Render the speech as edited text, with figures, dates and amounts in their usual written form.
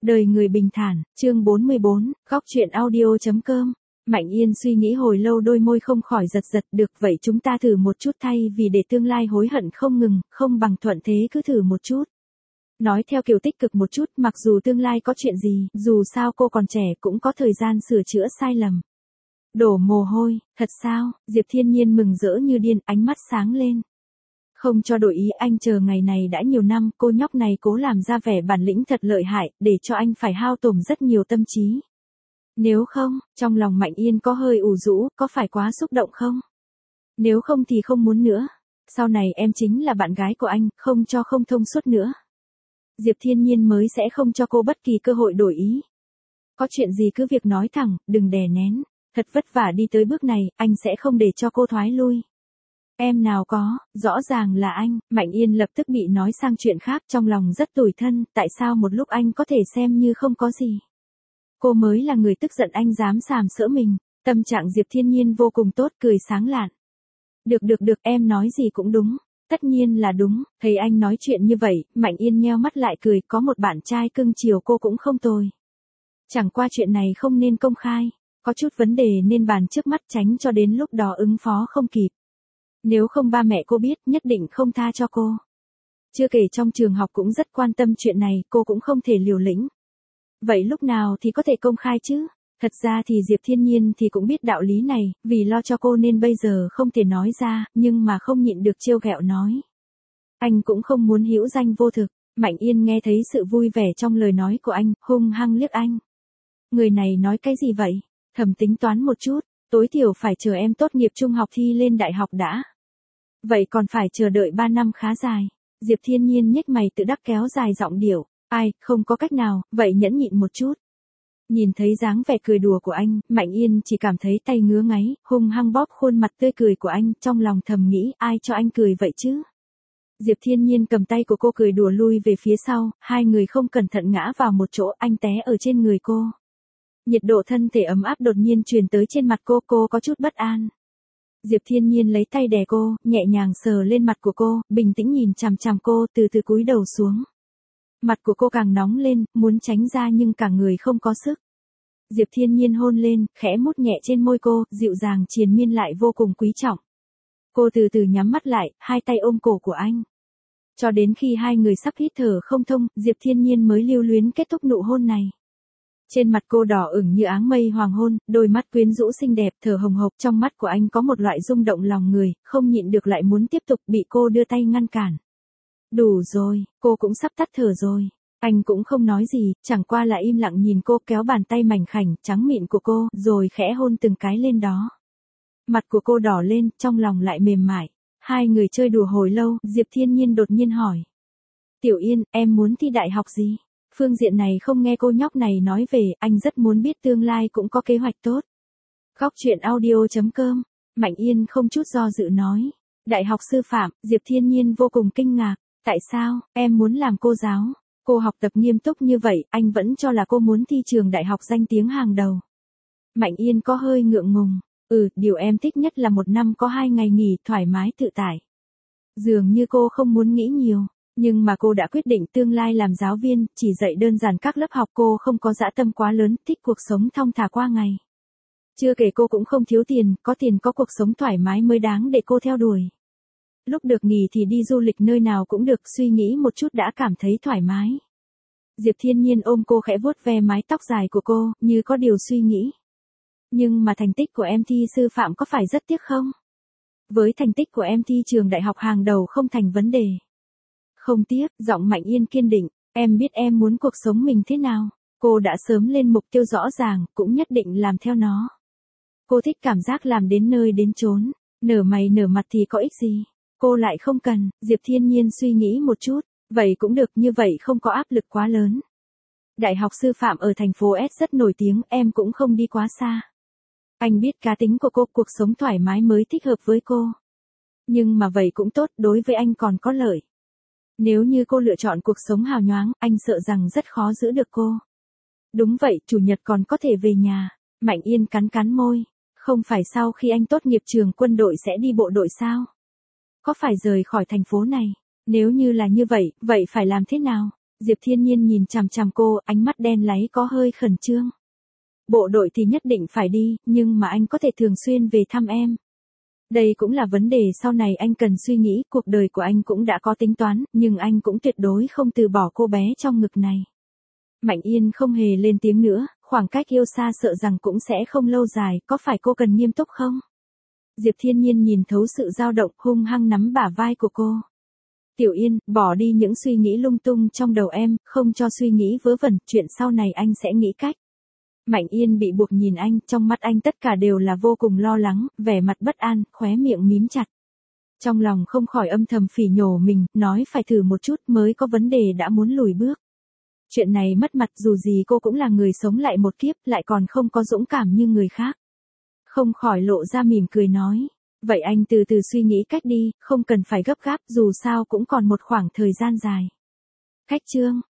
Đời người bình thản, chương 44, góc truyện audio.com. Mạnh Yên suy nghĩ hồi lâu, đôi môi không khỏi giật giật. Được vậy, chúng ta thử một chút, thay vì để tương lai hối hận không ngừng, không bằng thuận thế cứ thử một chút. Nói theo kiểu tích cực một chút, mặc dù tương lai có chuyện gì, dù sao cô còn trẻ cũng có thời gian sửa chữa sai lầm. Đổ mồ hôi, thật sao? Diệp Thiên Nhiên mừng rỡ như điên, ánh mắt sáng lên. Không cho đổi ý, anh chờ ngày này đã nhiều năm, cô nhóc này cố làm ra vẻ bản lĩnh thật lợi hại, để cho anh phải hao tổn rất nhiều tâm trí. Nếu không, trong lòng Mạnh Yên có hơi ủ rũ, có phải quá xúc động không? Nếu không thì không muốn nữa. Sau này em chính là bạn gái của anh, không cho không thông suốt nữa. Diệp Thiên Nhiên mới sẽ không cho cô bất kỳ cơ hội đổi ý. Có chuyện gì cứ việc nói thẳng, đừng đè nén. Thật vất vả đi tới bước này, anh sẽ không để cho cô thoái lui. Em nào có, rõ ràng là anh. Mạnh Yên lập tức bị nói sang chuyện khác, trong lòng rất tủi thân, tại sao một lúc anh có thể xem như không có gì. Cô mới là người tức giận anh dám sàm sỡ mình. Tâm trạng Diệp Thiên Nhiên vô cùng tốt, cười sáng lạn. Được, em nói gì cũng đúng. Tất nhiên là đúng. Thấy anh nói chuyện như vậy, Mạnh Yên nheo mắt lại cười, có một bạn trai cưng chiều cô cũng không tồi. Chẳng qua chuyện này không nên công khai. Có chút vấn đề nên bàn trước mắt, tránh cho đến lúc đó ứng phó không kịp. Nếu không ba mẹ cô biết, nhất định không tha cho cô. Chưa kể trong trường học cũng rất quan tâm chuyện này, cô cũng không thể liều lĩnh. Vậy lúc nào thì có thể công khai chứ? Thật ra thì Diệp Thiên Nhiên thì cũng biết đạo lý này, vì lo cho cô nên bây giờ không thể nói ra, nhưng mà không nhịn được trêu ghẹo nói. Anh cũng không muốn hữu danh vô thực. Mạnh Yên nghe thấy sự vui vẻ trong lời nói của anh, hung hăng liếc anh. Người này nói cái gì vậy? Thầm tính toán một chút, tối thiểu phải chờ em tốt nghiệp trung học thi lên đại học đã. Vậy còn phải chờ đợi 3 năm khá dài. Diệp Thiên Nhiên nhếch mày tự đắc kéo dài giọng điệu. Ai, không có cách nào, vậy nhẫn nhịn một chút. Nhìn thấy dáng vẻ cười đùa của anh, Mạnh Yên chỉ cảm thấy tay ngứa ngáy, hung hăng bóp khuôn mặt tươi cười của anh, trong lòng thầm nghĩ ai cho anh cười vậy chứ. Diệp Thiên Nhiên cầm tay của cô cười đùa lui về phía sau, hai người không cẩn thận ngã vào một chỗ, anh té ở trên người cô. Nhiệt độ thân thể ấm áp đột nhiên truyền tới trên mặt cô có chút bất an. Diệp Thiên Nhiên lấy tay đè cô, nhẹ nhàng sờ lên mặt của cô, bình tĩnh nhìn chằm chằm cô, từ từ cúi đầu xuống. Mặt của cô càng nóng lên, muốn tránh ra nhưng cả người không có sức. Diệp Thiên Nhiên hôn lên, khẽ mút nhẹ trên môi cô, dịu dàng triền miên lại vô cùng quý trọng. Cô từ từ nhắm mắt lại, hai tay ôm cổ của anh. Cho đến khi hai người sắp hít thở không thông, Diệp Thiên Nhiên mới lưu luyến kết thúc nụ hôn này. Trên mặt cô đỏ ửng như áng mây hoàng hôn, đôi mắt quyến rũ xinh đẹp, thở hồng hộc, trong mắt của anh có một loại rung động lòng người, không nhịn được lại muốn tiếp tục, bị cô đưa tay ngăn cản. Đủ rồi, cô cũng sắp tắt thở rồi. Anh cũng không nói gì, chẳng qua là im lặng nhìn cô, kéo bàn tay mảnh khảnh, trắng mịn của cô, rồi khẽ hôn từng cái lên đó. Mặt của cô đỏ lên, trong lòng lại mềm mại. Hai người chơi đùa hồi lâu, Diệp Thiên Nhiên đột nhiên hỏi. Tiểu Yên, em muốn thi đại học gì? Phương diện này không nghe cô nhóc này nói về, anh rất muốn biết tương lai cũng có kế hoạch tốt. Góc truyện audio.com. Mạnh Yên không chút do dự nói. Đại học sư phạm. Diệp Thiên Nhiên vô cùng kinh ngạc. Tại sao, em muốn làm cô giáo? Cô học tập nghiêm túc như vậy, anh vẫn cho là cô muốn thi trường đại học danh tiếng hàng đầu. Mạnh Yên có hơi ngượng ngùng. Điều em thích nhất là một năm có 2 ngày nghỉ thoải mái tự tại. Dường như cô không muốn nghĩ nhiều. Nhưng mà cô đã quyết định tương lai làm giáo viên, chỉ dạy đơn giản các lớp học, cô không có dã tâm quá lớn, thích cuộc sống thong thả qua ngày. Chưa kể cô cũng không thiếu tiền có cuộc sống thoải mái mới đáng để cô theo đuổi. Lúc được nghỉ thì đi du lịch nơi nào cũng được, suy nghĩ một chút đã cảm thấy thoải mái. Diệp Thiên Nhiên ôm cô khẽ vuốt ve mái tóc dài của cô, như có điều suy nghĩ. Nhưng mà thành tích của em thi sư phạm có phải rất tiếc không? Với thành tích của em thi trường đại học hàng đầu không thành vấn đề. Không tiếc, giọng Mạnh Yên kiên định, em biết em muốn cuộc sống mình thế nào. Cô đã sớm lên mục tiêu rõ ràng, cũng nhất định làm theo nó. Cô thích cảm giác làm đến nơi đến chốn, nở mày nở mặt thì có ích gì. Cô lại không cần. Diệp Thiên Nhiên suy nghĩ một chút, vậy cũng được, như vậy không có áp lực quá lớn. Đại học sư phạm ở thành phố S rất nổi tiếng, em cũng không đi quá xa. Anh biết cá tính của cô, cuộc sống thoải mái mới thích hợp với cô. Nhưng mà vậy cũng tốt, đối với anh còn có lợi. Nếu như cô lựa chọn cuộc sống hào nhoáng, anh sợ rằng rất khó giữ được cô. Đúng vậy, chủ nhật còn có thể về nhà. Mạnh Yên cắn cắn môi. Không phải sau khi anh tốt nghiệp trường quân đội sẽ đi bộ đội sao? Có phải rời khỏi thành phố này? Nếu như là như vậy, vậy phải làm thế nào? Diệp Thiên Nhiên nhìn chằm chằm cô, ánh mắt đen láy có hơi khẩn trương. Bộ đội thì nhất định phải đi, nhưng mà anh có thể thường xuyên về thăm em. Đây cũng là vấn đề sau này anh cần suy nghĩ, cuộc đời của anh cũng đã có tính toán, nhưng anh cũng tuyệt đối không từ bỏ cô bé trong ngực này. Mạnh Yên không hề lên tiếng nữa, khoảng cách yêu xa sợ rằng cũng sẽ không lâu dài, có phải cô cần nghiêm túc không? Diệp Thiên Nhiên nhìn thấu sự dao động, hung hăng nắm bả vai của cô. Tiểu Yên, bỏ đi những suy nghĩ lung tung trong đầu em, không cho suy nghĩ vớ vẩn, chuyện sau này anh sẽ nghĩ cách. Mạnh Yên bị buộc nhìn anh, trong mắt anh tất cả đều là vô cùng lo lắng, vẻ mặt bất an, khóe miệng mím chặt. Trong lòng không khỏi âm thầm phỉ nhổ mình, nói phải thử một chút mới có vấn đề đã muốn lùi bước. Chuyện này mất mặt, dù gì cô cũng là người sống lại một kiếp, lại còn không có dũng cảm như người khác. Không khỏi lộ ra mỉm cười nói. Vậy anh từ từ suy nghĩ cách đi, không cần phải gấp gáp, dù sao cũng còn một khoảng thời gian dài. Khách trương.